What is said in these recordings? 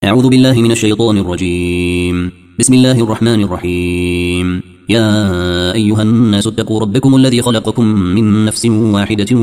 أعوذ بالله من الشيطان الرجيم. بسم الله الرحمن الرحيم. يا أيها الناس اتقوا ربكم الذي خلقكم من نفس واحدة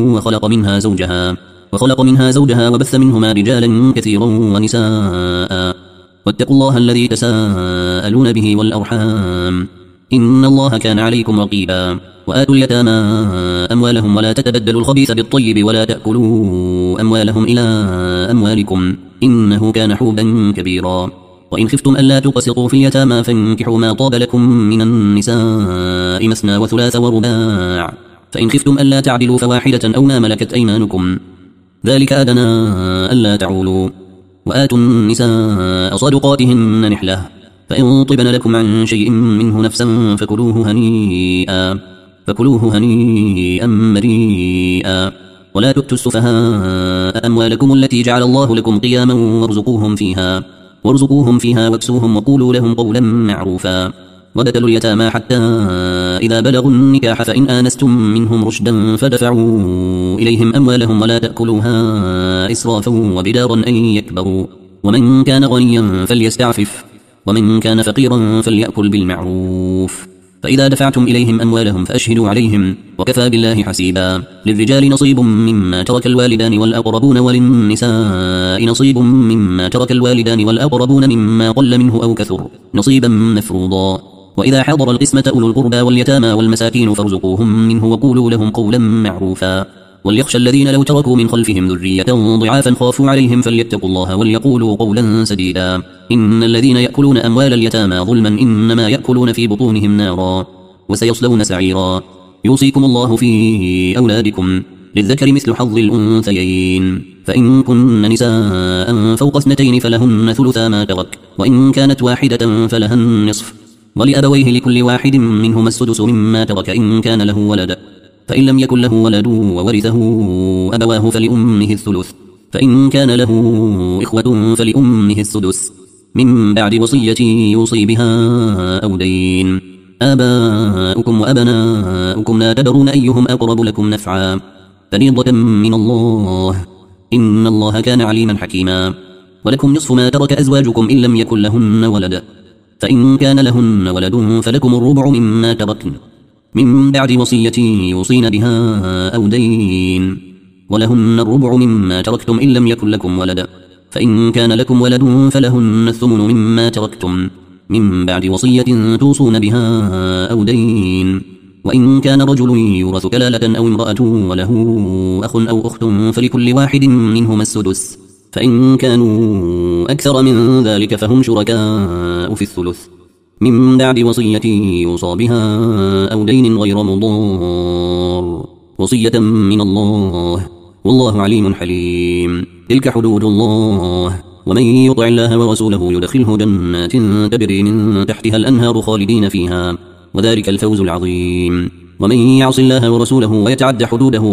وخلق منها زوجها وبث منهما رجالا كثيرا ونساء واتقوا الله الذي تساءلون به والأرحام إن الله كان عليكم رقيبا. وآتوا اليتامى أموالهم ولا تتبدلوا الخبيث بالطيب ولا تأكلوا أموالهم إلى أموالكم إنه كان حوبا كبيرا. وإن خفتم ألا تقسطوا في اليتامى فانكحوا ما طاب لكم من النساء مثنى وثلاث ورباع، فإن خفتم ألا تعدلوا فواحدة أو ما ملكت أيمانكم ذلك أدنى ألا تعولوا. وآتوا النساء صدقاتهن نحلة، فإن طبن لكم عن شيء منه نفسا فكلوه هنيئا مريئا. ولا تؤتوا السفهاء أموالكم التي جعل الله لكم قياما وارزقوهم فيها واكسوهم وقولوا لهم قولا معروفا. وابتلوا اليتامى حتى إذا بلغوا النكاح فإن آنستم منهم رشدا فدفعوا إليهم أموالهم ولا تأكلوها إسرافا وبدارا أن يكبروا. ومن كان غنيا فليستعفف ومن كان فقيرا فليأكل بالمعروف. فإذا دفعتم إليهم أموالهم فأشهدوا عليهم وكفى بالله حسيبا. للرجال نصيب مما ترك الوالدان والأقربون وللنساء نصيب مما ترك الوالدان والأقربون مما قل منه أو كثر نصيبا مفروضا. وإذا حضر القسمة أولو القربى واليتامى والمساكين فارزقوهم منه وقولوا لهم قولا معروفا. وليخشى الذين لو تركوا من خلفهم ذرية ضعافا خافوا عليهم فليتقوا الله وليقولوا قولا سديدا. إن الذين يأكلون أموال اليتامى ظلما إنما يأكلون في بطونهم نارا وسيصلون سعيرا. يوصيكم الله في أولادكم للذكر مثل حظ الأنثيين، فإن كن نساء فوق 2 فلهن ثلثا ما ترك، وإن كانت واحدة فلها النصف، ولأبويه لكل واحد منهما السدس مما ترك إن كان له ولد، فإن لم يكن له ولد وورثه أبواه فلأمه الثلث، فإن كان له إخوة فلأمه السدس من بعد وصية يوصي بها أو دين. آباؤكم وأبناؤكم لا تدرون أيهم أقرب لكم نفعا فريضة من الله إن الله كان عليما حكيما. ولكم نصف ما ترك أزواجكم إن لم يكن لهن ولد، فإن كان لهن ولد فلكم الربع مما تركن من بعد وصية يوصين بها أو دين، ولهن الربع مما تركتم إن لم يكن لكم ولد، فإن كان لكم ولد فلهن الثمن مما تركتم من بعد وصية توصون بها أو دين. وإن كان رجل يورث كلالة أو امرأة وله أخ أو أخت فلكل واحد منهما السدس، فإن كانوا أكثر من ذلك فهم شركاء في الثلث من بعد وصية يوصى بها أو دين غير مضار، وصية من الله والله عليم حليم. تلك حدود الله، ومن يطع الله ورسوله يدخله جنات تجري من تحتها الأنهار خالدين فيها وذلك الفوز العظيم. ومن يعص الله ورسوله ويتعد حدوده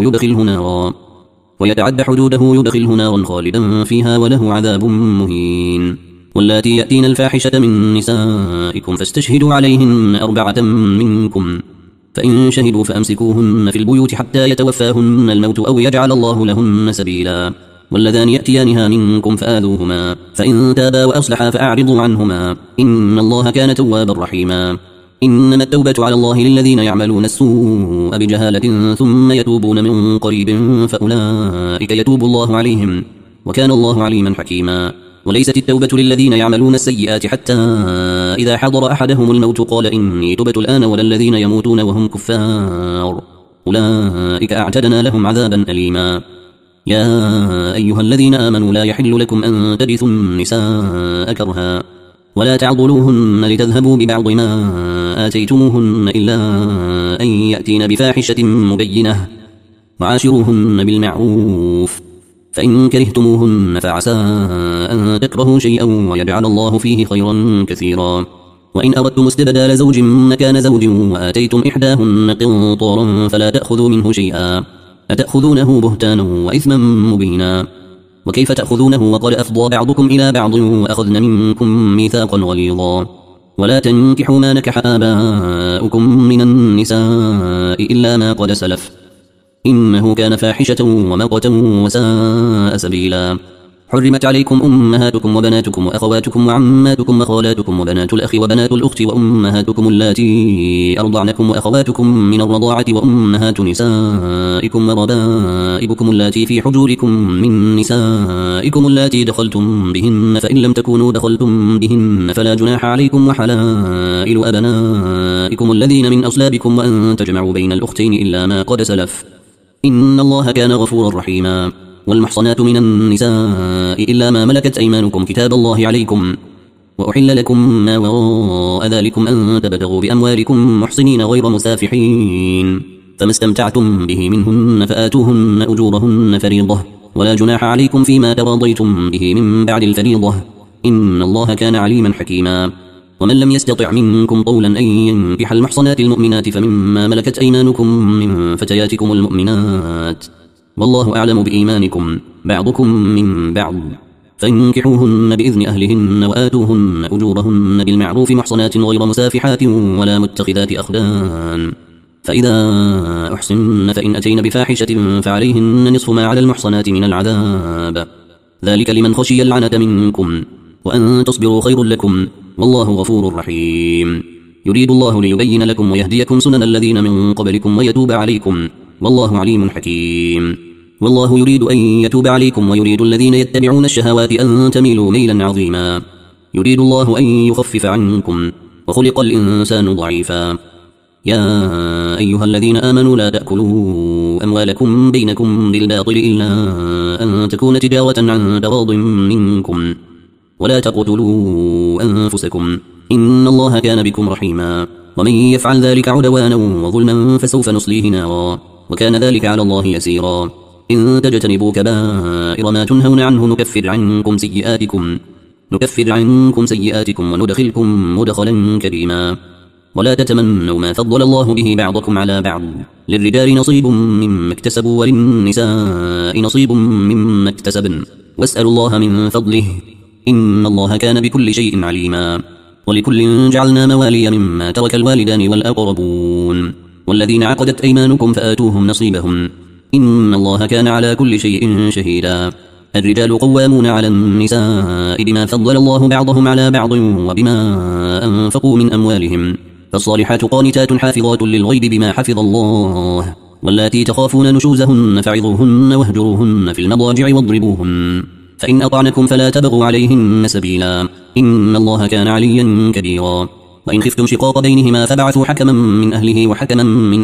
يدخله نارا خالدا فيها وله عذاب مهين. واللاتي يأتين الفاحشة من نسائكم فاستشهدوا عليهن 4 منكم، فإن شهدوا فأمسكوهن في البيوت حتى يتوفاهن الموت أو يجعل الله لهن سبيلا. واللذان يأتيانها منكم فآذوهما، فإن تابا وأصلحا فأعرضوا عنهما إن الله كان توابا رحيما. إنما التوبة على الله للذين يعملون السوء بجهالة ثم يتوبون من قريب فأولئك يتوب الله عليهم وكان الله عليما حكيما. وليست التوبة للذين يعملون السيئات حتى إذا حضر أحدهم الموت قال إني تبت الآن ولا الذين يموتون وهم كفار أولئك أعتدنا لهم عذابا أليما. يا أيها الذين آمنوا لا يحل لكم أن ترثوا النساء كرها ولا تعضلوهن لتذهبوا ببعض ما آتيتموهن إلا أن يأتين بفاحشة مبينة وعاشروهن بالمعروف، فإن كرهتموهن فعسى أن تكرهوا شيئا ويجعل الله فيه خيرا كثيرا. وإن أردتم استبدال زوج مكان زوج وآتيتم إحداهن قنطارا فلا تأخذوا منه شيئا أتأخذونه بهتانا وإثما مبينا. وكيف تأخذونه وقد أفضى بعضكم إلى بعض وأخذن منكم ميثاقا غليظا. ولا تنكحوا ما نكح آباؤكم من النساء إلا ما قد سلف إنه كان فاحشة ومقتا وساء سبيلا. حرمت عليكم أمهاتكم وبناتكم وأخواتكم وعماتكم وخالاتكم وبنات الأخ وبنات الأخت وأمهاتكم اللاتي أرضعنكم وأخواتكم من الرضاعة وأمهات نسائكم وربائبكم اللاتي في حجوركم من نسائكم اللاتي دخلتم بهن، فإن لم تكونوا دخلتم بهن فلا جناح عليكم، وحلائل أبنائكم الذين من أصلابكم، وأن تجمعوا بين الأختين إلا ما قد سلف، إن الله كان غفورا رحيما. والمحصنات من النساء إلا ما ملكت أيمانكم كتاب الله عليكم، وأحل لكم ما وراء ذلكم أن تبتغوا بأموالكم محصنين غير مسافحين، فما استمتعتم به منهن فآتوهن أجورهن فريضة، ولا جناح عليكم فيما تراضيتم به من بعد الفريضة، إن الله كان عليما حكيما. ومن لم يستطع منكم طولا أن ينكح المحصنات المؤمنات فمما ملكت أيمانكم من فتياتكم المؤمنات، والله أعلم بإيمانكم بعضكم من بعض، فانكحوهن بإذن أهلهن وآتوهن أجورهن بالمعروف محصنات غير مسافحات ولا متخذات أخدان، فإذا أحسن فإن أتين بفاحشة فعليهن نصف ما على المحصنات من العذاب، ذلك لمن خشي العنة منكم، وأن تصبروا خير لكم، والله غفور رحيم. يريد الله ليبين لكم ويهديكم سنن الذين من قبلكم ويتوب عليكم، والله عليم حكيم. والله يريد أن يتوب عليكم ويريد الذين يتبعون الشهوات أن تميلوا ميلا عظيما. يريد الله أن يخفف عنكم، وخلق الإنسان ضعيفا. يا أيها الذين آمنوا لا تأكلوا أموالكم بينكم بالباطل إلا أن تكون تجارة عن تراض منكم، ولا تقتلوا أنفسكم، إن الله كان بكم رحيما. ومن يفعل ذلك عدوانا وظلما فسوف نصليه نارا، وكان ذلك على الله يسيرا. إن تجتنبوا كبائر ما تنهون عنه نكفر عنكم سيئاتكم وندخلكم مدخلا كريما. ولا تتمنوا ما فضل الله به بعضكم على بعض، للرجال نصيب مما اكتسبوا وللنساء نصيب مما اكتسبن، واسألوا الله من فضله، إن الله كان بكل شيء عليما. ولكل جعلنا موالي مما ترك الوالدان والأقربون، والذين عقدت أيمانكم فآتوهم نصيبهم، إن الله كان على كل شيء شهيدا. الرجال قوامون على النساء بما فضل الله بعضهم على بعض وبما أنفقوا من أموالهم، فالصالحات قانتات حافظات للغيب بما حفظ الله، واللاتي تخافون نشوزهن فعظوهن واهجروهن في المضاجع واضربوهن، فإن أطعنكم فلا تبغوا عليهن سبيلا، إن الله كان عليا كبيرا. وإن خفتم شقاق بينهما فبعثوا حكما من أهله وحكما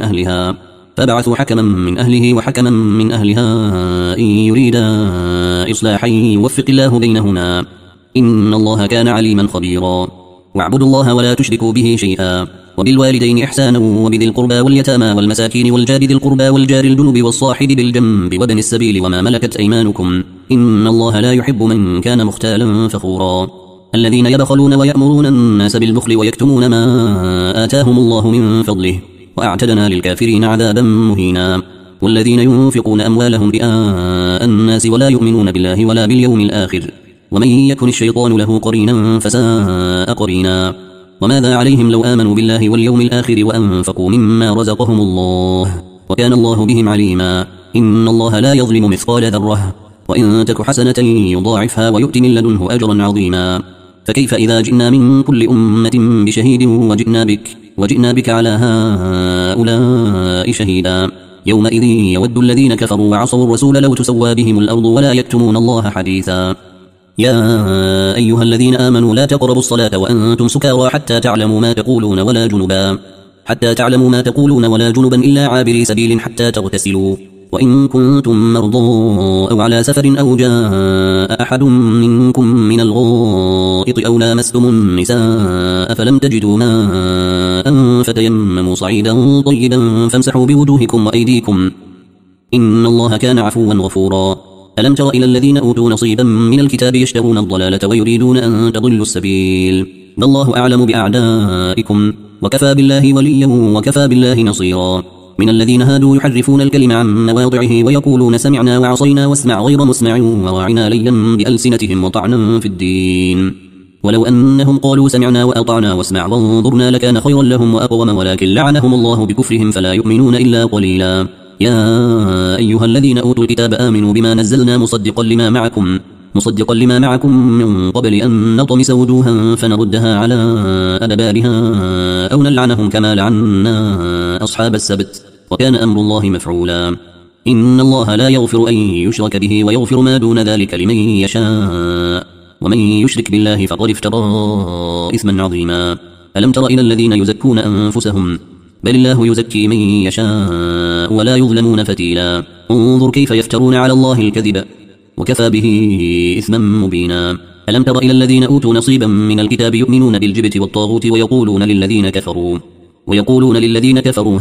من أهلها إن يريدا إصلاحا يوفق الله بينهما، إن الله كان عليما خبيرا. واعبدوا الله ولا تشركوا به شيئا، وبالوالدين إحسانا، وبذي القربى واليتامى والمساكين والجار ذي القربى والجار الجنب والصاحب بالجنب وابن السبيل وما ملكت أيمانكم، إن الله لا يحب من كان مختالا فخورا. الذين يبخلون ويأمرون الناس بالبخل ويكتمون ما آتاهم الله من فضله، وأعتدنا للكافرين عذابا مهينا. والذين ينفقون أموالهم رئاء الناس ولا يؤمنون بالله ولا باليوم الآخر، ومن يكن الشيطان له قرينا فساء قرينا. وماذا عليهم لو آمنوا بالله واليوم الآخر وأنفقوا مما رزقهم الله، وكان الله بهم عليما. إن الله لا يظلم مثقال ذرة، وإن تك حسنة يضاعفها ويؤت من لدنه أجرا عظيما. فكيف إذا جئنا من كل أمة بشهيد وجئنا بك على هؤلاء شهيدا، يومئذ يود الذين كفروا وعصوا الرسول لو تسوى بهم الأرض ولا يكتمون الله حديثا. يا أيها الذين آمنوا لا تقربوا الصلاة وأنتم سكارى حتى تعلموا ما تقولون ولا جنبا إلا عابري سبيل حتى تغتسلوا، وإن كنتم مرضى أو على سفر أو جاء أحد منكم من الغائط أو لامستم النساء فلم تجدوا ماء فتيمموا صعيدا طيبا فامسحوا بوجوهكم وأيديكم، إن الله كان عفوا غفورا. ألم تر إلى الذين أوتوا نصيبا من الكتاب يشترون الضلالة ويريدون أن تضلوا السبيل، والله أعلم بأعدائكم، وكفى بالله وليا وكفى بالله نصيرا. من الذين هادوا يحرفون الكلم عن مواضعه ويقولون سمعنا وعصينا واسمع غير مسمع وراعنا ليا بألسنتهم وطعنا في الدين، ولو أنهم قالوا سمعنا وأطعنا واسمع وانظرنا لكان خيرا لهم وأقوم، ولكن لعنهم الله بكفرهم فلا يؤمنون إلا قليلا. يا أيها الذين أوتوا الكتاب آمنوا بما نزلنا مصدقا لما معكم مصدقا لما معكم من قبل أن نطمس وجوها فنردها على أدبارها أو نلعنهم كما لعنا أصحاب السبت وكان أمر الله مفعولا. إن الله لا يغفر أن يشرك به ويغفر ما دون ذلك لمن يشاء ومن يشرك بالله فقد افترى إثما عظيما. ألم تر إلى الذين يزكون أنفسهم بل الله يزكي من يشاء ولا يظلمون فتيلا. انظر كيف يفترون على الله الكذب وكفى به إثما مبينا. ألم تر إلى الذين أوتوا نصيبا من الكتاب يؤمنون بالجبت والطاغوت ويقولون للذين كفروا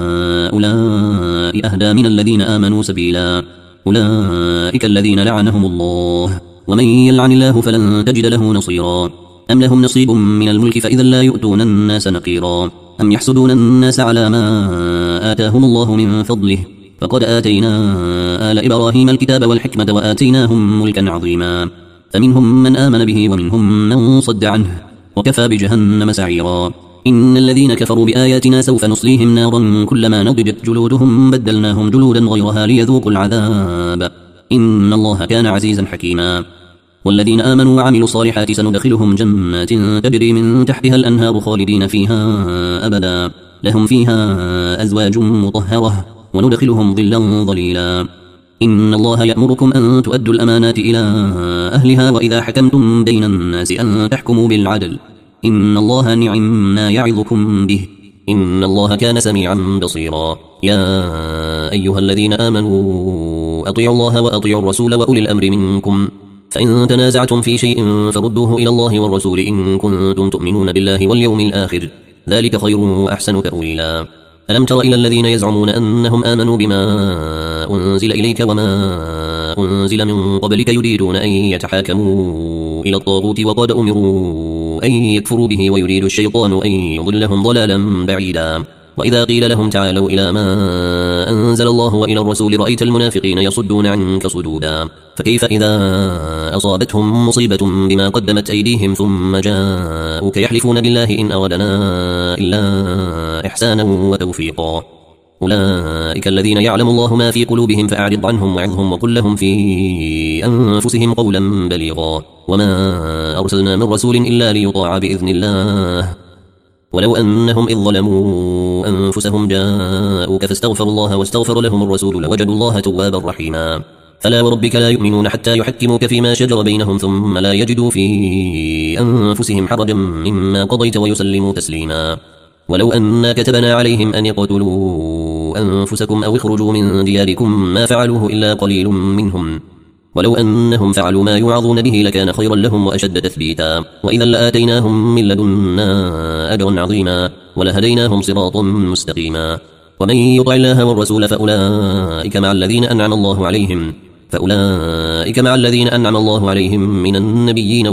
هؤلاء أهدى من الذين آمنوا سبيلا. أولئك الذين لعنهم الله ومن يلعن الله فلن تجد له نصيرا. أم لهم نصيب من الملك فإذا لا يؤتون الناس نقيرا. أم يحسدون الناس على ما آتاهم الله من فضله فقد آتينا آل إبراهيم الكتاب والحكمة وآتيناهم ملكا عظيما. فمنهم من آمن به ومنهم من صد عنه وكفى بجهنم سعيرا. إن الذين كفروا بآياتنا سوف نصليهم نارا كلما نضجت جلودهم بدلناهم جلودا غيرها ليذوقوا العذاب إن الله كان عزيزا حكيما. والذين آمنوا وعملوا الصالحات سندخلهم جنات تجري من تحتها الأنهار خالدين فيها أبدا لهم فيها أزواج مطهرة وندخلهم ظلا ظليلا. إن الله يأمركم أن تؤدوا الأمانات إلى أهلها وإذا حكمتم بين الناس أن تحكموا بالعدل إن الله نعم ما يعظكم به إن الله كان سميعا بصيرا. يا أيها الذين آمنوا أطيعوا الله وأطيعوا الرسول وأولي الأمر منكم فإن تنازعتم في شيء فردوه إلى الله والرسول إن كنتم تؤمنون بالله واليوم الآخر ذلك خير وأحسن تأويلا. ألم تر إلى الذين يزعمون أنهم آمنوا بما أنزل إليك وما أنزل من قبلك يريدون أن يتحاكموا إلى الطاغوت وقد أمروا أن يكفروا به ويريد الشيطان أن يضلهم ضلالا بعيدا. وإذا قيل لهم تعالوا إلى ما أنزل الله وإلى الرسول رأيت المنافقين يصدون عنك صدودا. فكيف إذا أصابتهم مصيبة بما قدمت أيديهم ثم جاءوك يحلفون بالله إن أردنا إلا إحسانا وتوفيقا. أولئك الذين يعلم الله ما في قلوبهم فأعرض عنهم وعظهم وقل لهم في أنفسهم قولا بليغا. وما أرسلنا من رسول إلا ليطاع بإذن الله ولو أنهم إذ ظلموا أنفسهم جاءوك فاستغفروا الله واستغفر لهم الرسول لوجدوا الله توابا رحيما. فلا وربك لا يؤمنون حتى يحكموك فيما شجر بينهم ثم لا يجدوا في أنفسهم حرجا مما قضيت ويسلموا تسليما. ولو أنا كتبنا عليهم أن يقتلوا أنفسكم أو اخرجوا من دياركم ما فعلوه إلا قليل منهم ولو أنهم فعلوا ما يوعظون به لكان خيرا لهم وأشد تثبيتا. وإذا لآتيناهم من لدنا أجرا عظيما ولهديناهم صراطا مستقيما. ومن يطع الله والرسول فأولئك مع الذين أنعم الله عليهم من النبيين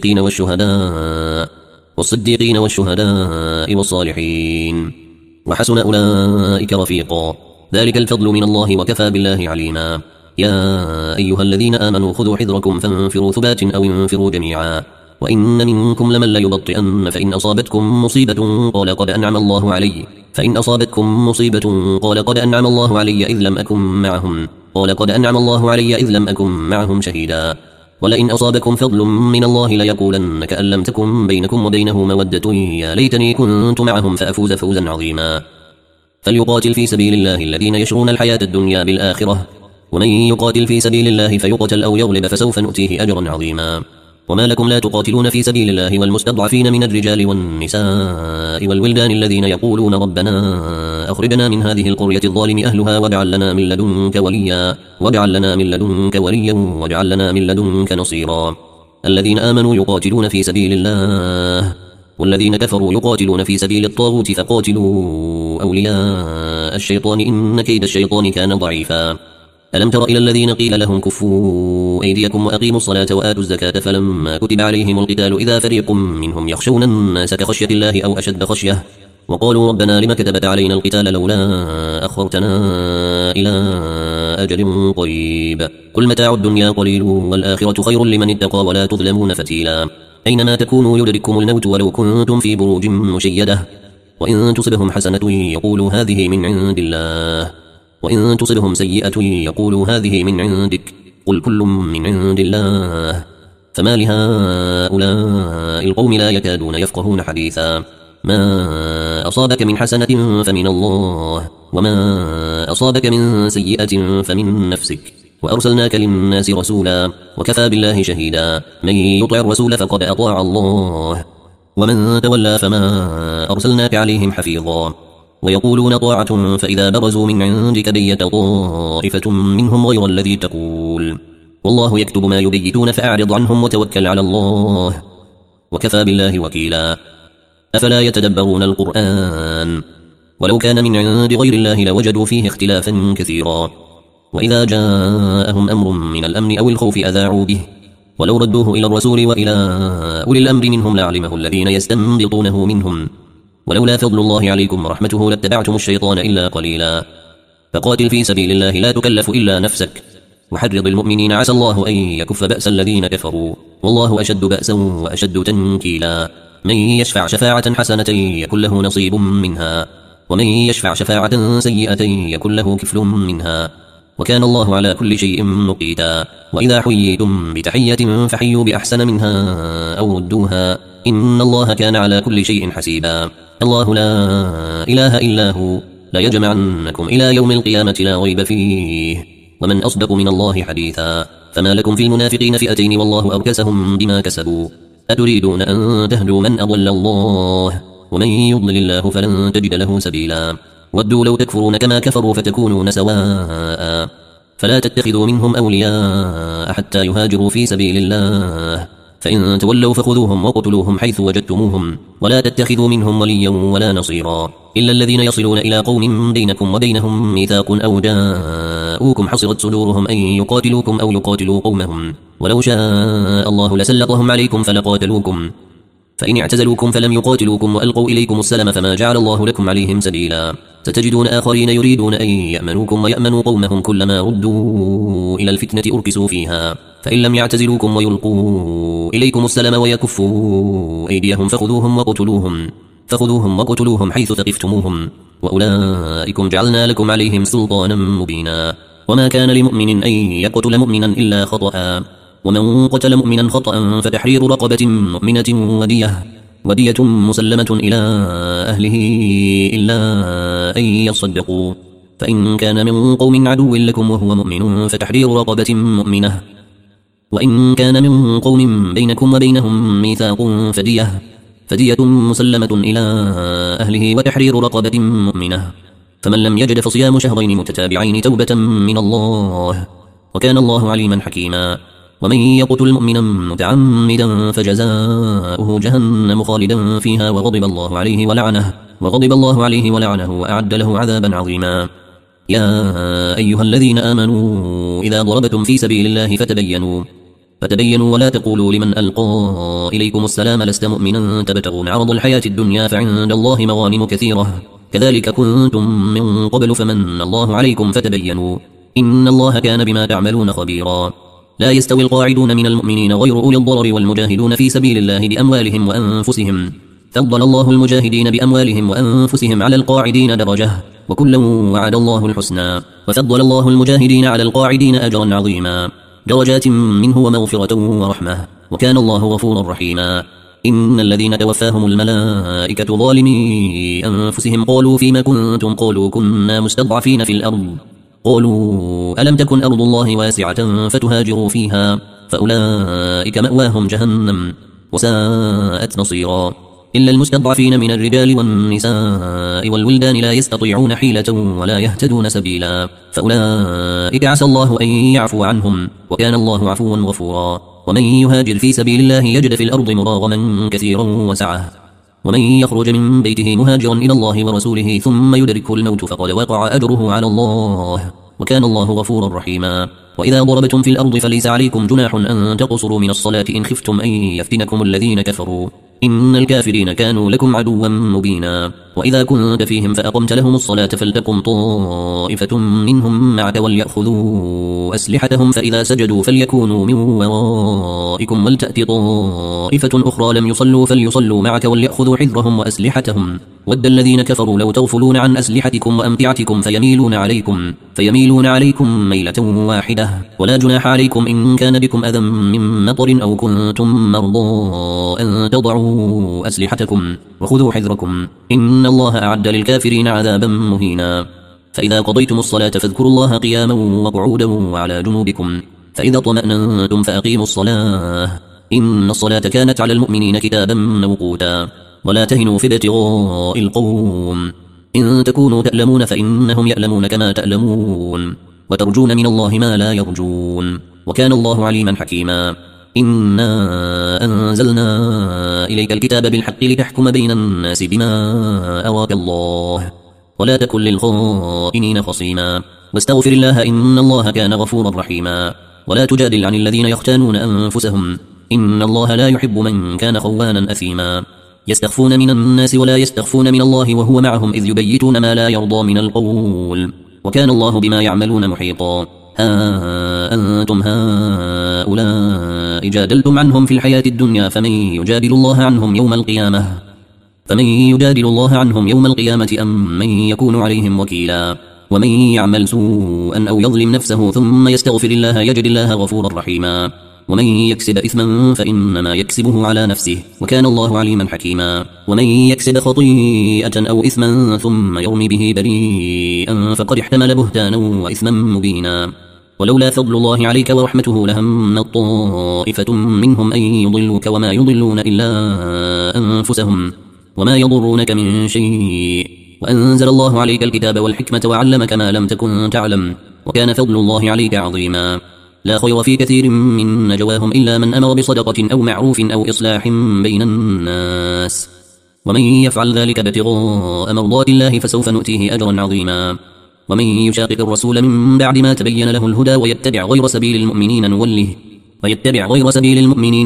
والصديقين والشهداء والصالحين وحسن أولئك رفيقا. ذلك الفضل من الله وكفى بالله عليما. يا أيها الذين آمنوا خذوا حذركم فانفروا ثبات أو انفروا جميعا. وإن منكم لمن ليبطئن فإن أصابتكم مصيبة قال قد أنعم الله علي إذ لم أكن معهم شهيدا. ولئن أصابكم فضل من الله ليقولن كأن لم تكن بينكم وبينه مودة يا ليتني كنت معهم فأفوز فوزا عظيما. فليقاتل في سبيل الله الذين يشرون الحياة الدنيا بالآخرة ومن يقاتل في سبيل الله فيقتل أو يغلب فسوف نؤتيه أجرا عظيما. وما لكم لا تقاتلون في سبيل الله والمستضعفين من الرجال والنساء والولدان الذين يقولون ربنا أخرجنا من هذه القرية الظالم أهلها واجعل لنا من لدنك وليا واجعل لنا من لدنك نصيرا. الذين آمنوا يقاتلون في سبيل الله والذين كفروا يقاتلون في سبيل الطاغوت فقاتلوا أولياء الشيطان إن كيد الشيطان كان ضعيفا. ألم تر إلى الذين قيل لهم كفوا أيديكم وأقيموا الصلاة وآتوا الزكاة فلما كتب عليهم القتال إذا فريق منهم يخشون الناس كخشية الله أو أشد خشية وقالوا ربنا لما كتبت علينا القتال لولا أخرتنا إلى أجل قريب قل متاع الدنيا قليل والآخرة خير لمن اتقى ولا تظلمون فتيلا. أينما تكونوا يدرككم الموت ولو كنتم في بروج مشيدة وإن تصبهم حسنة يقولوا هذه من عند الله وإن تصبهم سيئة يقولوا هذه من عندك قل كل من عند الله فما لهؤلاء القوم لا يكادون يفقهون حديثا ما أصابك من حسنة فمن الله وما أصابك من سيئة فمن نفسك وأرسلناك للناس رسولا وكفى بالله شهيدا من يطع الرسول فقد أطاع الله ومن تولى فما أرسلناك عليهم حفيظا ويقولون طاعة فإذا برزوا من عندك بيت طائفة منهم غير الذي تقول والله يكتب ما يبيتون فأعرض عنهم وتوكل على الله وكفى بالله وكيلا أفلا يتدبرون القرآن ولو كان من عند غير الله لوجدوا فيه اختلافا كثيرا وإذا جاءهم أمر من الأمن أو الخوف أذاعوا به ولو ردوه إلى الرسول وإلى أولي الأمر منهم لعلمه الذين يستنبطونه منهم ولولا فضل الله عليكم ورحمته لاتبعتم الشيطان إلا قليلا فقاتل في سبيل الله لا تكلف إلا نفسك وحرض المؤمنين عسى الله أن يكف بأس الذين كفروا والله أشد بأسا وأشد تنكيلا من يشفع شفاعة حسنة يكن له نصيب منها ومن يشفع شفاعة سيئة يكن له كفل منها وكان الله على كل شيء مقيتا وإذا حييتم بتحية فحيوا بأحسن منها أو ردوها إن الله كان على كل شيء حسيبا الله لا إله إلا هو لا يجمعنكم إلى يوم القيامة لا ريب فيه ومن أصدق من الله حديثا فما لكم في المنافقين فئتين والله أركسهم بما كسبوا أتريدون أن تهدوا من أضل الله ومن يضلل الله فلن تجد له سبيلا ودوا لو تكفرون كما كفروا فتكونون سواء فلا تتخذوا منهم أولياء حتى يهاجروا في سبيل الله فإن تولوا فخذوهم وقتلوهم حيث وجدتموهم ولا تتخذوا منهم وليا ولا نصيرا إلا الذين يصلون إلى قوم بينكم وبينهم ميثاق أو جاءوكم حصرت صدورهم أن يقاتلوكم أو يقاتلوا قومهم ولو شاء الله لسلطهم عليكم فلقاتلوكم فإن اعتزلوكم فلم يقاتلوكم وألقوا إليكم السلم فما جعل الله لكم عليهم سبيلا ستجدون آخرين يريدون أن يأمنوكم ويأمنوا قومهم كلما ردوا إلى الفتنة أركسوا فيها فإن لم يعتزلوكم ويلقوا إليكم السلم ويكفوا أيديهم فخذوهم وقتلوهم حيث ثقفتموهم وأولئكم جعلنا لكم عليهم سلطانا مبينا وما كان لمؤمن أن يقتل مؤمنا إلا خطأ ومن قتل مؤمنا خطأ فتحرير رقبة مؤمنة ودية مسلمة إلى أهله إلا أن يصدقوا فإن كان من قوم عدو لكم وهو مؤمن فتحرير رقبة مؤمنة وإن كان من قوم بينكم وبينهم ميثاق فدية مسلمة إلى أهله وتحرير رقبة مؤمنة فمن لم يجد فصيام شهرين متتابعين توبة من الله وكان الله عليما حكيما ومن يقتل مؤمنا متعمدا فجزاؤه جهنم خالدا فيها وغضب الله عليه ولعنه وأعد له عذابا عظيما يا أيها الذين آمنوا إذا ضربتم في سبيل الله فتبينوا ولا تقولوا لمن ألقى إليكم السلام لست مؤمنا تبتغون عرض الحياة الدنيا فعند الله مغانم كثيرة كذلك كنتم من قبل فمن الله عليكم فتبينوا إن الله كان بما تعملون خبيرا لا يستوي القاعدون من المؤمنين غير أولي الضرر والمجاهدون في سبيل الله بأموالهم وأنفسهم فضل الله المجاهدين بأموالهم وأنفسهم على القاعدين درجة وكلا وعد الله الحسنى وفضل الله المجاهدين على القاعدين أجرا عظيما درجات منه ومغفرة ورحمة وكان الله غفورا رحيما إن الذين توفاهم الملائكة ظالمي أنفسهم قالوا فيما كنتم قالوا كنا مستضعفين في الأرض قالوا ألم تكن أرض الله واسعة فتهاجروا فيها فأولئك مأواهم جهنم وساءت مصيرا إلا المستضعفين من الرجال والنساء والولدان لا يستطيعون حيلة ولا يهتدون سبيلا فأولئك عسى الله أن يعفو عنهم وكان الله عفوا غفورا ومن يهاجر في سبيل الله يجد في الأرض مراغما كثيرا وسعة ومن يخرج من بيته مهاجرا إلى الله ورسوله ثم يدركه الموت فقد وقع أجره على الله وكان الله غفورا رحيما وإذا ضربتم في الأرض فليس عليكم جناح أن تقصروا من الصلاة إن خفتم أن يفتنكم الذين كفروا إن الكافرين كانوا لكم عدوا مبينا وإذا كنت فيهم فأقمت لهم الصلاة فلتقم طائفة منهم معك وليأخذوا أسلحتهم فإذا سجدوا فليكونوا من ورائكم ولتأت طائفة أخرى لم يصلوا فليصلوا معك وليأخذوا حذرهم وأسلحتهم ود الذين كفروا لو تغفلون عن أسلحتكم وأمتعتكم فيميلون عليكم ميلة واحدة ولا جناح عليكم إن كان بكم أذى من مطر أو كنتم مرضى أن تضعوا أسلحتكم وخذوا حذركم إن الله أعد للكافرين عذابا مهينا. فإذا قضيتم الصلاة فاذكروا الله قياما وقعودا وعلى جنوبكم فإذا طمأنتم فأقيموا الصلاة إن الصلاة كانت على المؤمنين كتابا موقوتا. ولا تهنوا في ابتغاء القوم إن تكونوا تألمون فإنهم يألمون كما تألمون وترجون من الله ما لا يرجون وكان الله عليما حكيما. إنا أنزلنا إليك الكتاب بالحق لتحكم بين الناس بما أراك الله ولا تكن للخائنين خصيما واستغفر الله إن الله كان غفورا رحيما. ولا تجادل عن الذين يختانون أنفسهم إن الله لا يحب من كان خوانا أثيما. يستخفون من الناس ولا يستخفون من الله وهو معهم إذ يبيتون ما لا يرضى من القول وكان الله بما يعملون محيطا. ها أنتم هؤلاء جادلتم عنهم في الحياة الدنيا فمن يجادل الله عنهم يوم القيامة أم من يكون عليهم وكيلا. ومن يعمل سوءا أو يظلم نفسه ثم يستغفر الله يجد الله غفورا رحيما. ومن يكسب إثما فإنما يكسبه على نفسه وكان الله عليما حكيما. ومن يكسب خطيئة أو إثما ثم يرمي به بريئا فقد احتمل بهتانا وإثما مبينا. ولولا فضل الله عليك ورحمته لهم طائفة منهم أن يضلوك وما يضلون إلا أنفسهم وما يضرونك من شيء وأنزل الله عليك الكتاب والحكمة وعلمك ما لم تكن تعلم وكان فضل الله عليك عظيما. لا خير في كثير من نجواهم إلا من أمر بصدقة أو معروف أو إصلاح بين الناس ومن يفعل ذلك ابتغاء مرضات الله فسوف نؤتيه أجرا عظيما. ومن يشاقق الرسول من بعد ما تبين له الهدى ويتبع غير سبيل المؤمنين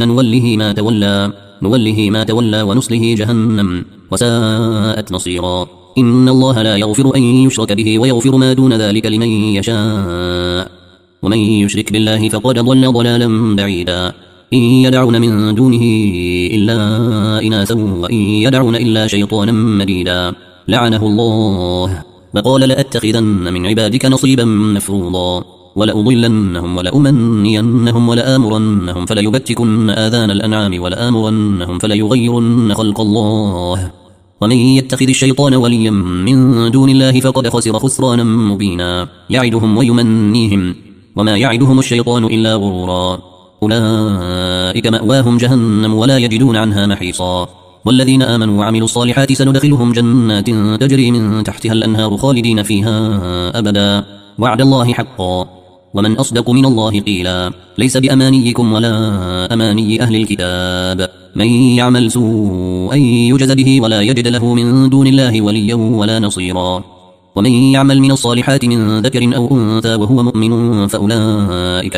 نوله ما تولى ونصله جهنم وساءت مصيرا. إن الله لا يغفر أن يشرك به ويغفر ما دون ذلك لمن يشاء ومن يشرك بالله فقد ضل ضلالا بعيدا. إن يدعون من دونه إلا إناثا وإن يدعون إلا شيطانا مريدا لعنه الله وقال لأتخذن من عبادك نصيبا مفروضا ولأضلنهم ولأمنينهم ولآمرنهم فليبتكن آذان الأنعام ولآمرنهم فليغيرن خلق الله ومن يتخذ الشيطان وليا من دون الله فقد خسر خسرانا مبينا. يعدهم ويمنيهم وما يعدهم الشيطان إلا غرورا. أولئك مأواهم جهنم ولا يجدون عنها محيصا. والذين آمنوا وعملوا الصالحات سندخلهم جنات تجري من تحتها الأنهار خالدين فيها أبدا وعد الله حقا ومن أصدق من الله قيلا. ليس بأمانيكم ولا أماني أهل الكتاب من يعمل سوءا يجز به ولا يجد له من دون الله وليا ولا نصيرا. ومن يعمل من الصالحات من ذكر أو أنثى وهو مؤمن فأولئك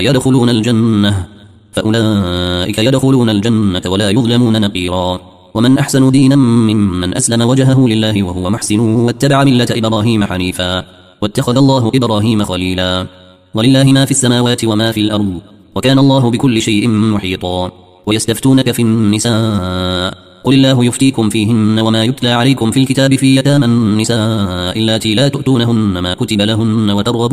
يدخلون الجنة ولا يظلمون نقيرا. ومن أحسن دينا ممن أسلم وجهه لله وهو محسن واتبع ملة إبراهيم حنيفا واتخذ الله إبراهيم خليلا. ولله ما في السماوات وما في الأرض وكان الله بكل شيء محيطا. ويستفتونك في النساء قل الله يفتيكم فيهن وما يتلى عليكم في الكتاب في يتامى النساء اللاتي لا تؤتونهن ما كتب لهن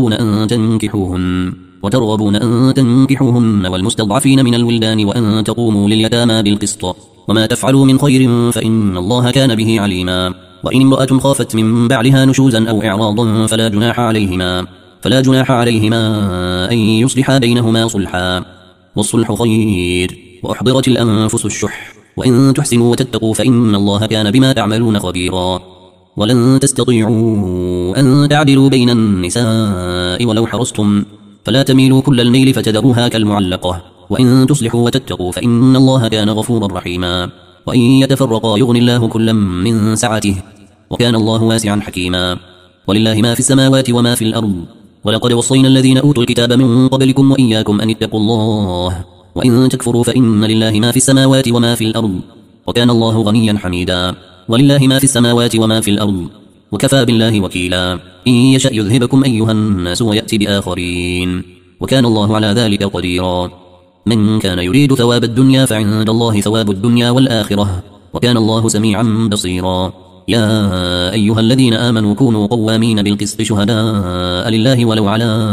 وترغبون أن تنكحوهن والمستضعفين من الولدان وأن تقوموا لليتامى بالقسط وما تفعلوا من خير فإن الله كان به عليما. وإن امرأة خافت من بعلها نشوزا أو إعراضا فلا جناح عليهما أن يصلحا بينهما صلحا والصلح خير وأحضرت الأنفس الشح وإن تحسنوا وتتقوا فإن الله كان بما تعملون خبيرا. ولن تستطيعوا أن تعدلوا بين النساء ولو حرصتم فلا تميلوا كل الميل فتذروها كالمعلقة وإن تصلحوا وتتقوا فإن الله كان غفورا رحيما. وإن يتفرقا يغني الله كلا من سعته وكان الله واسعا حكيما. ولله ما في السماوات وما في الأرض ولقد وصينا الذين أوتوا الكتاب من قبلكم وإياكم أن اتقوا الله وإن تكفروا فإن لله ما في السماوات وما في الأرض وكان الله غنيا حميدا. ولله ما في السماوات وما في الأرض وكفى بالله وكيلا إن يشأ يذهبكم أيها الناس ويأتي بآخرين وكان الله على ذلك قديرا من كان يريد ثواب الدنيا فعند الله ثواب الدنيا والآخرة وكان الله سميعا بصيرا يا أيها الذين آمنوا كونوا قوامين بالقسط شهداء لله ولو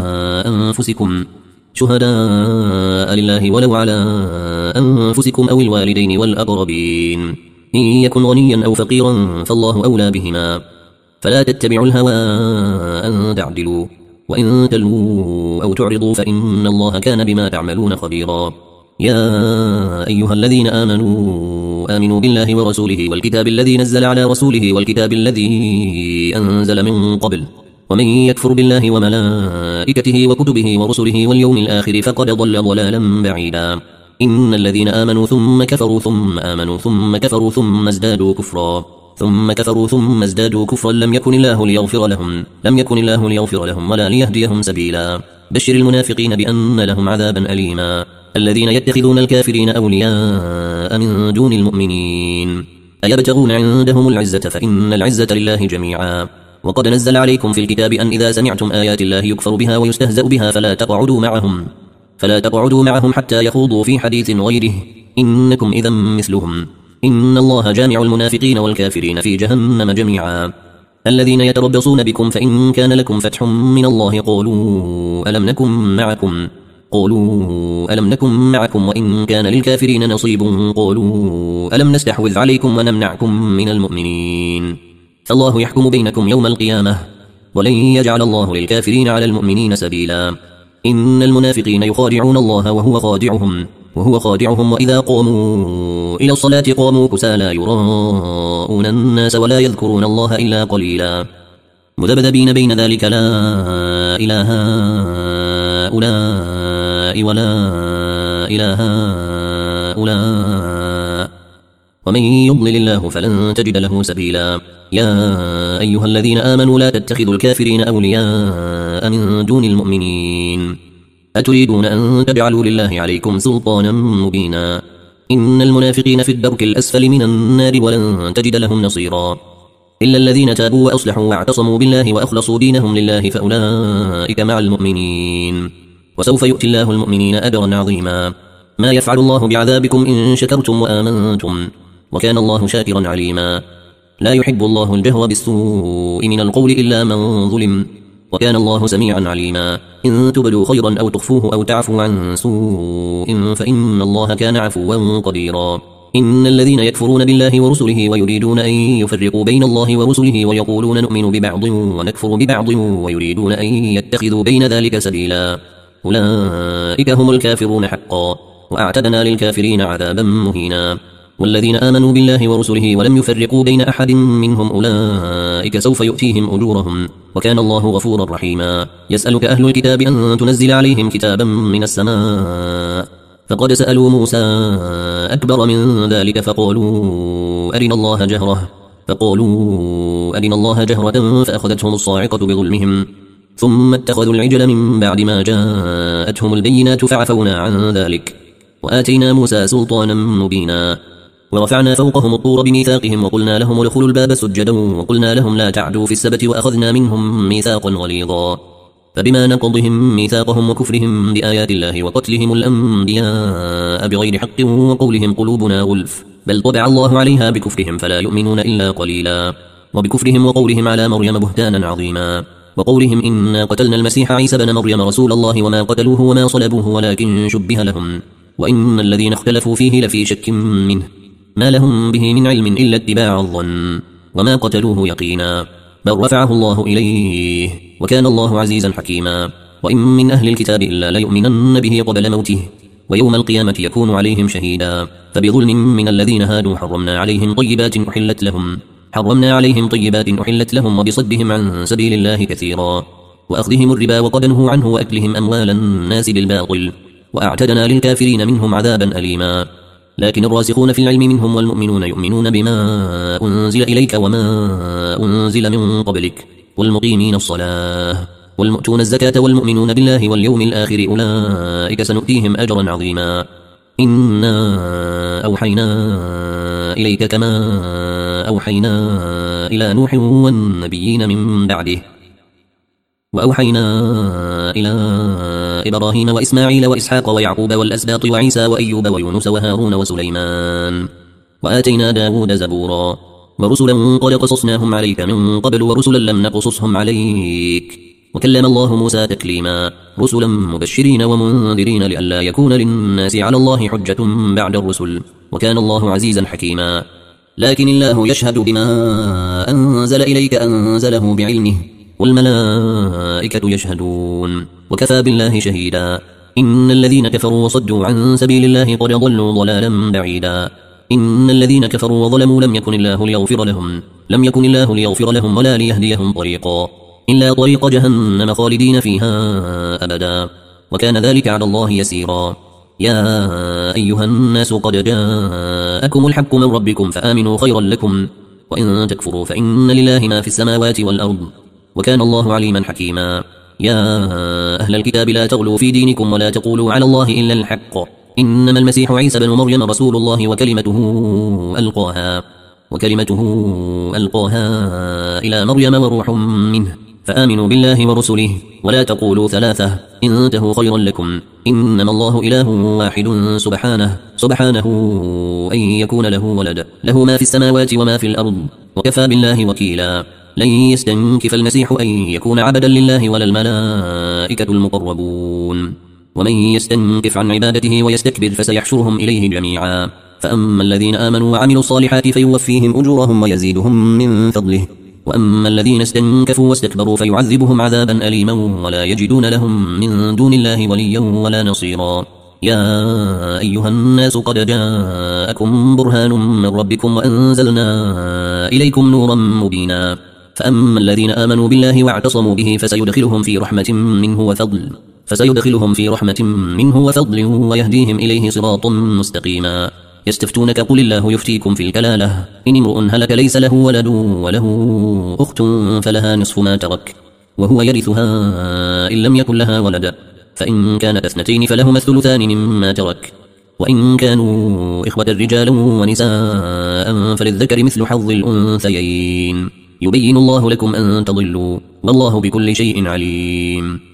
على أنفسكم أو الوالدين والأقربين إن يكن غنيا أو فقيرا فالله أولى بهما فلا تتبعوا الهوى أن تعدلوا وإن تلووا أو تعرضوا فإن الله كان بما تعملون خبيرا يا أيها الذين آمنوا بالله ورسوله والكتاب الذي نزل على رسوله والكتاب الذي أنزل من قبل ومن يكفر بالله وملائكته وكتبه ورسله واليوم الآخر فقد ضل ضلالا بعيدا إن الذين آمنوا ثم كفروا ثم آمنوا ثم كفروا ثم ازدادوا كفرا لم يكن الله ليغفر لهم ولا ليهديهم سبيلا بشر المنافقين بأن لهم عذابا أليما الذين يتخذون الكافرين أولياء من دون المؤمنين أيبتغون عندهم العزة فإن العزة لله جميعا وقد نزل عليكم في الكتاب أن إذا سمعتم آيات الله يكفر بها ويستهزأ بها فلا تقعدوا معهم حتى يخوضوا في حديث غيره إنكم إذا مثلهم إن الله جامع المنافقين والكافرين في جهنم جميعا الذين يتربصون بكم فإن كان لكم فتح من الله قالوا ألم نكن معكم وإن كان للكافرين نصيب قالوا ألم نستحوذ عليكم ونمنعكم من المؤمنين فالله يحكم بينكم يوم القيامة ولن يجعل الله للكافرين على المؤمنين سبيلا إن المنافقين يخادعون الله وهو خادعهم وإذا قاموا إلى الصلاة قاموا كسالى يراءون الناس ولا يذكرون الله إلا قليلا مذبذبين بين ذلك لا إله هؤلاء ولا إله هؤلاء ومن يضلل الله فلن تجد له سبيلا يا أيها الذين آمنوا لا تتخذوا الكافرين أولياء من دون المؤمنين أتريدون أن تجعلوا لله عليكم سلطانا مبينا إن المنافقين في الدرك الأسفل من النار ولن تجد لهم نصيرا إلا الذين تابوا وأصلحوا واعتصموا بالله وأخلصوا دينهم لله فأولئك مع المؤمنين وسوف يؤتي الله المؤمنين أجرا عظيما ما يفعل الله بعذابكم إن شكرتم وآمنتم وكان الله شاكرا عليما لا يحب الله الجهر بالسوء من القول إلا من ظلم وكان الله سميعا عليما إن تبدوا خيرا أو تخفوه أو تعفوا عن سوء فإن الله كان عفوا قديرا إن الذين يكفرون بالله ورسله ويريدون أن يفرقوا بين الله ورسله ويقولون نؤمن ببعض ونكفر ببعض ويريدون أن يتخذوا بين ذلك سبيلا أولئك هم الكافرون حقا وأعتدنا للكافرين عذابا مهينا والذين آمنوا بالله ورسله ولم يفرقوا بين أحد منهم أولئك سوف يؤتيهم أجورهم وكان الله غفورا رحيما يسألك أهل الكتاب أن تنزل عليهم كتابا من السماء فقد سألوا موسى أكبر من ذلك فقالوا أرنا الله جهرة فأخذتهم الصاعقة بظلمهم ثم اتخذوا العجل من بعد ما جاءتهم البينات فعفونا عن ذلك وآتينا موسى سلطانا مبينا ورفعنا فوقهم الطور بميثاقهم وقلنا لهم ادخلوا الباب سجدا وقلنا لهم لا تعدوا في السبت وأخذنا منهم ميثاقا غليظا فبما نقضهم ميثاقهم وكفرهم بآيات الله وقتلهم الأنبياء بغير حق وقولهم قلوبنا غلف بل طبع الله عليها بكفرهم فلا يؤمنون إلا قليلا وبكفرهم وقولهم على مريم بهتانا عظيما وقولهم إنا قتلنا المسيح عيسى بن مريم رسول الله وما قتلوه وما صلبوه ولكن شبه لهم وإن الذين اختلفوا فيه لفي شك منه ما لهم به من علم إلا اتباع الظن وما قتلوه يقينا بل رفعه الله إليه وكان الله عزيزا حكيما وإن من أهل الكتاب إلا ليؤمنن به قبل موته ويوم القيامة يكون عليهم شهيدا فبظلم من الذين هادوا حرمنا عليهم طيبات أحلت لهم وبصدهم عن سبيل الله كثيرا وأخذهم الربا وقد نهوا عنه وأكلهم أموال الناس بالباطل وأعتدنا للكافرين منهم عذابا أليما لكن الراسخون في العلم منهم والمؤمنون يؤمنون بما أنزل إليك وما أنزل من قبلك والمقيمين الصلاة والمؤتون الزكاة والمؤمنون بالله واليوم الآخر أولئك سنؤتيهم أجرا عظيما إنا أوحينا إليك كما وأوحينا إلى نوح والنبيين من بعده وأوحينا إلى إبراهيم وإسماعيل وإسحاق ويعقوب والأسباط وعيسى وأيوب ويونس وهارون وسليمان وآتينا داود زبورا ورسلا قد قصصناهم عليك من قبل ورسلا لم نقصصهم عليك وكلم الله موسى تكليما رسلا مبشرين ومنذرين لئلا يكون للناس على الله حجة بعد الرسل وكان الله عزيزا حكيما لكن الله يشهد بما أنزل إليك أنزله بعلمه والملائكة يشهدون وكفى بالله شهيدا إن الذين كفروا وصدوا عن سبيل الله قد ضلوا ضلالا بعيدا إن الذين كفروا وظلموا لم يكن الله ليغفر لهم ولا ليهديهم طريقا إلا طريق جهنم خالدين فيها أبدا وكان ذلك على الله يسيرا يا أيها الناس قد جاءكم الحق من ربكم فآمنوا خيرا لكم وإن تكفروا فإن لله ما في السماوات والأرض وكان الله عليما حكيما يا أهل الكتاب لا تغلوا في دينكم ولا تقولوا على الله إلا الحق إنما المسيح عيسى بن مريم رسول الله وكلمته ألقاها إلى مريم وروح منه فآمنوا بالله ورسله ولا تقولوا ثلاثة انتهوا خيرا لكم إنما الله إله واحد سبحانه أن يكون له ولد له ما في السماوات وما في الأرض وكفى بالله وكيلا لن يستنكف المسيح أن يكون عبدا لله ولا الملائكة المقربون ومن يستنكف عن عبادته ويستكبر فسيحشرهم إليه جميعا فأما الذين آمنوا وعملوا الصالحات فيوفيهم أجورهم ويزيدهم من فضله وأما الذين استنكفوا واستكبروا فيعذبهم عذابا أليما ولا يجدون لهم من دون الله وليا ولا نصيرا يا أيها الناس قد جاءكم برهان من ربكم وأنزلنا إليكم نورا مبينا فأما الذين آمنوا بالله واعتصموا به فسيدخلهم في رحمة منه وفضل ويهديهم إليه صراطا مستقيما يستفتونك قل الله يفتيكم في الكلالة إن امرؤ هلك ليس له ولد وله أخت فلها نصف ما ترك وهو يرثها إن لم يكن لها ولد فإن كانت اثنتين فلهما الثلثان مما ترك وإن كانوا إخوة رجالا ونساء فللذكر مثل حظ الأنثيين يبين الله لكم أن تضلوا والله بكل شيء عليم